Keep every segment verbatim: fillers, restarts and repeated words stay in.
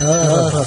آراء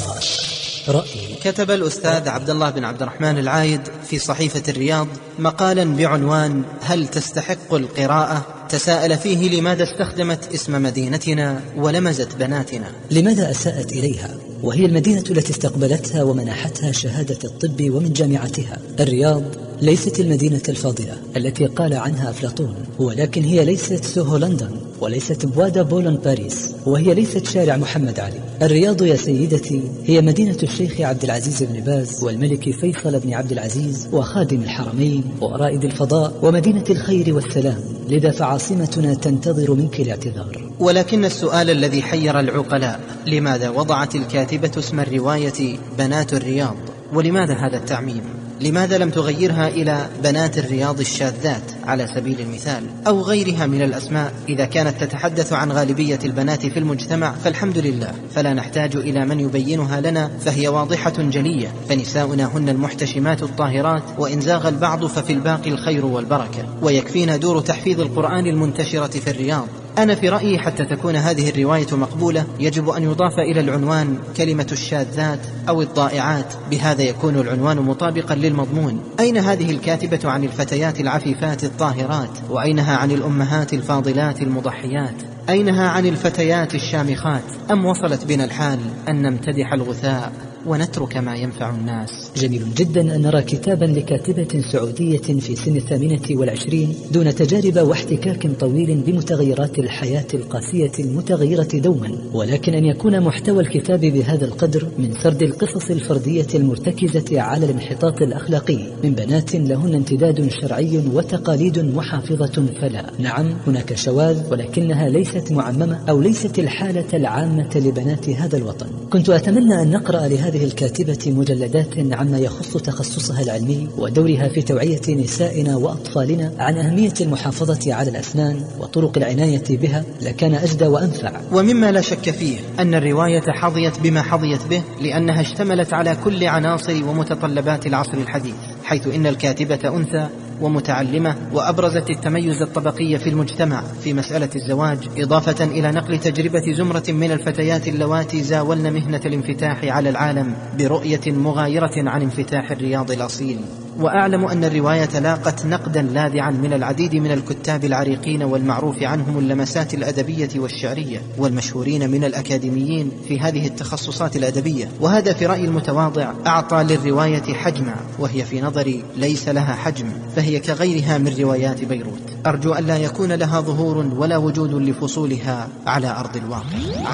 رأي. كتب الأستاذ عبد الله بن عبد الرحمن العايد في صحيفة الرياض مقالا بعنوان هل تستحق القراءة؟ تساءل فيه لماذا استخدمت اسم مدينتنا ولمزت بناتنا، لماذا أساءت إليها وهي المدينة التي استقبلتها ومنحتها شهادة الطب ومن جامعتها. الرياض ليست المدينة الفاضلة التي قال عنها أفلاطون، ولكن هي ليست سوهو لندن، وليست بوادا بولون باريس، وهي ليست شارع محمد علي. الرياض يا سيدتي هي مدينة الشيخ عبد العزيز بن باز والملك فيصل بن عبد العزيز وخادم الحرمين ورائد الفضاء ومدينة الخير والسلام، لذا فعاصمتنا تنتظر منك الاعتذار. ولكن السؤال الذي حير العقلاء، لماذا وضعت الكاتبة اسم الرواية بنات الرياض؟ ولماذا هذا التعميم؟ لماذا لم تغيرها إلى بنات الرياض الشاذات على سبيل المثال، أو غيرها من الأسماء؟ إذا كانت تتحدث عن غالبية البنات في المجتمع فالحمد لله، فلا نحتاج إلى من يبينها لنا، فهي واضحة جلية، فنساؤنا هن المحتشمات الطاهرات، وإن زاغ البعض ففي الباقي الخير والبركة، ويكفينا دور تحفيظ القرآن المنتشرة في الرياض. أنا في رأيي حتى تكون هذه الرواية مقبولة يجب أن يضاف إلى العنوان كلمة الشاذات أو الضائعات، بهذا يكون العنوان مطابقا للمضمون. أين هذه الكاتبة عن الفتيات العفيفات الطاهرات؟ وأينها عن الأمهات الفاضلات المضحيات؟ أينها عن الفتيات الشامخات؟ أم وصلت بنا الحال أن نمتدح الغثاء ونترك ما ينفع الناس؟ جميل جدا أن نرى كتابا لكاتبة سعودية في سن الثامنة والعشرين دون تجارب واحتكاك طويل بمتغيرات الحياة القاسية المتغيرة دوما، ولكن أن يكون محتوى الكتاب بهذا القدر من سرد القصص الفردية المرتكزة على الانحطاط الأخلاقي من بنات لهن امتداد شرعي وتقاليد محافظة، فلا، نعم هناك شواذ، ولكنها ليست معممة أو ليست الحالة العامة لبنات هذا الوطن. كنت أتمنى أن نقرأ لهذه الكاتبة مجلدات عما يخص تخصصها العلمي ودورها في توعية نسائنا وأطفالنا عن أهمية المحافظة على الأسنان وطرق العناية بها، لكان أجدى وأنفع. ومما لا شك فيه أن الرواية حظيت بما حظيت به لأنها اشتملت على كل عناصر ومتطلبات العصر الحديث، حيث إن الكاتبة أنثى ومتعلمة، وأبرزت التميز الطبقي في المجتمع في مسألة الزواج، إضافة إلى نقل تجربة زمرة من الفتيات اللواتي زاولن مهنة الانفتاح على العالم برؤية مغايرة عن انفتاح الرياض الأصيل. وأعلم أن الرواية لاقت نقدا لاذعا من العديد من الكتاب العريقين والمعروف عنهم اللمسات الأدبية والشعرية والمشهورين من الأكاديميين في هذه التخصصات الأدبية، وهذا في رأيي المتواضع أعطى للرواية حجما، وهي في نظري ليس لها حجم، فهي كغيرها من روايات بيروت، أرجو أن لا يكون لها ظهور ولا وجود لفصولها على أرض الواقع.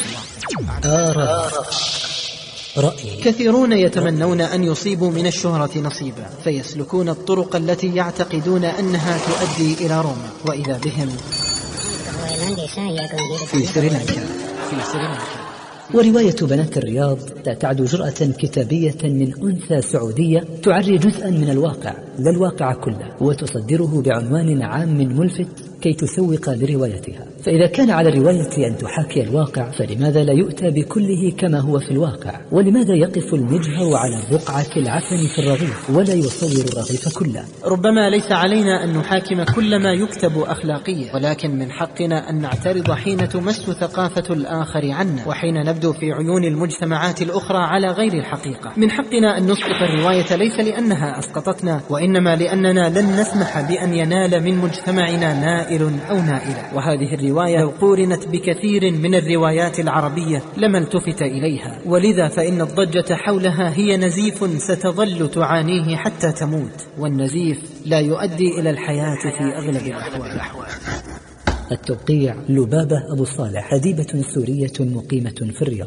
آراء رأي. كثيرون يتمنون أن يصيبوا من الشهرة نصيبا، فيسلكون الطرق التي يعتقدون أنها تؤدي إلى روما، وإذا بهم في سريلانكا في سريلانكا ورواية بنات الرياض لا تعد جرأة كتابية من أنثى سعودية تعري جزءا من الواقع لا الواقع كله، وتصدره بعنوان عام ملفت كي تسوق لروايتها. فإذا كان على الرواية أن تحاكي الواقع، فلماذا لا يؤتى بكله كما هو في الواقع؟ ولماذا يقف المجهر على بقعة العفن في الرغيف ولا يصور الرغيف كله؟ ربما ليس علينا أن نحاكم كل ما يكتب أخلاقيا، ولكن من حقنا أن نعترض حين تمس ثقافة الآخر عنا، وحين نبدو في عيون المجتمعات الأخرى على غير الحقيقة. من حقنا أن نسقط الرواية ليس لأنها أسقطتنا، وإنما لأننا لن نسمح بأن ينال من مجتمعنا نائل أو نائلة. وهذه الرواية لو قورنت بكثير من الروايات العربية لما التفت إليها، ولذا فإن الضجة حولها هي نزيف ستظل تعانيه حتى تموت، والنزيف لا يؤدي إلى الحياة في أغلب الأحوال. التوقيع لبابة أبو صالح، أديبة سورية مقيمة في الرياض.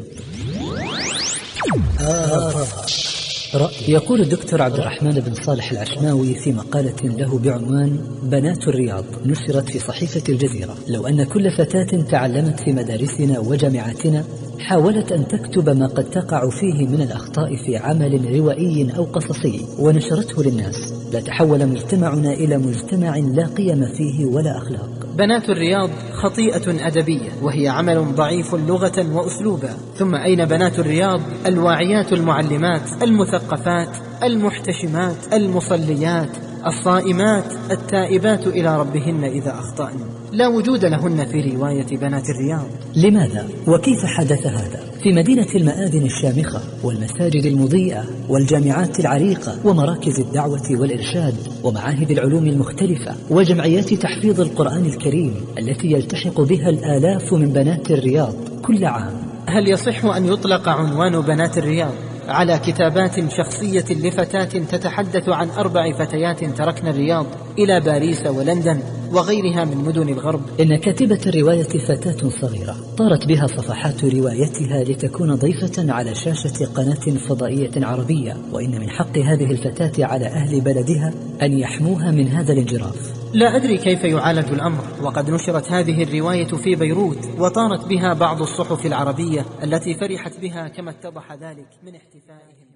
آراء رأي. يقول الدكتور عبد الرحمن بن صالح العشماوي في مقالة له بعنوان بنات الرياض نشرت في صحيفة الجزيرة: لو أن كل فتاة تعلمت في مدارسنا وجامعاتنا حاولت أن تكتب ما قد تقع فيه من الأخطاء في عمل روائي أو قصصي ونشرته للناس، لتحول مجتمعنا إلى مجتمع لا قيم فيه ولا أخلاق. بنات الرياض خطيئة أدبية، وهي عمل ضعيف لغة وأسلوبا. ثم أين بنات الرياض الواعيات المعلمات المثقفات المحتشمات المصليات الصائمات التائبات إلى ربهن إذا أخطأن، لا وجود لهن في رواية بنات الرياض. لماذا وكيف حدث هذا؟ في مدينة المآذن الشامخة والمساجد المضيئة والجامعات العريقة ومراكز الدعوة والإرشاد ومعاهد العلوم المختلفة وجمعيات تحفيظ القرآن الكريم التي يلتحق بها الآلاف من بنات الرياض كل عام، هل يصح أن يطلق عنوان بنات الرياض على كتابات شخصية لفتاة تتحدث عن أربع فتيات تركن الرياض إلى باريس ولندن وغيرها من مدن الغرب؟ إن كاتبة الرواية فتاة صغيرة طارت بها صفحات روايتها لتكون ضيفة على شاشة قناة فضائية عربية، وإن من حق هذه الفتاة على أهل بلدها أن يحموها من هذا الانجراف. لا أدري كيف يعالج الأمر، وقد نشرت هذه الرواية في بيروت وطارت بها بعض الصحف العربية التي فرحت بها كما اتضح ذلك من احتفائهم.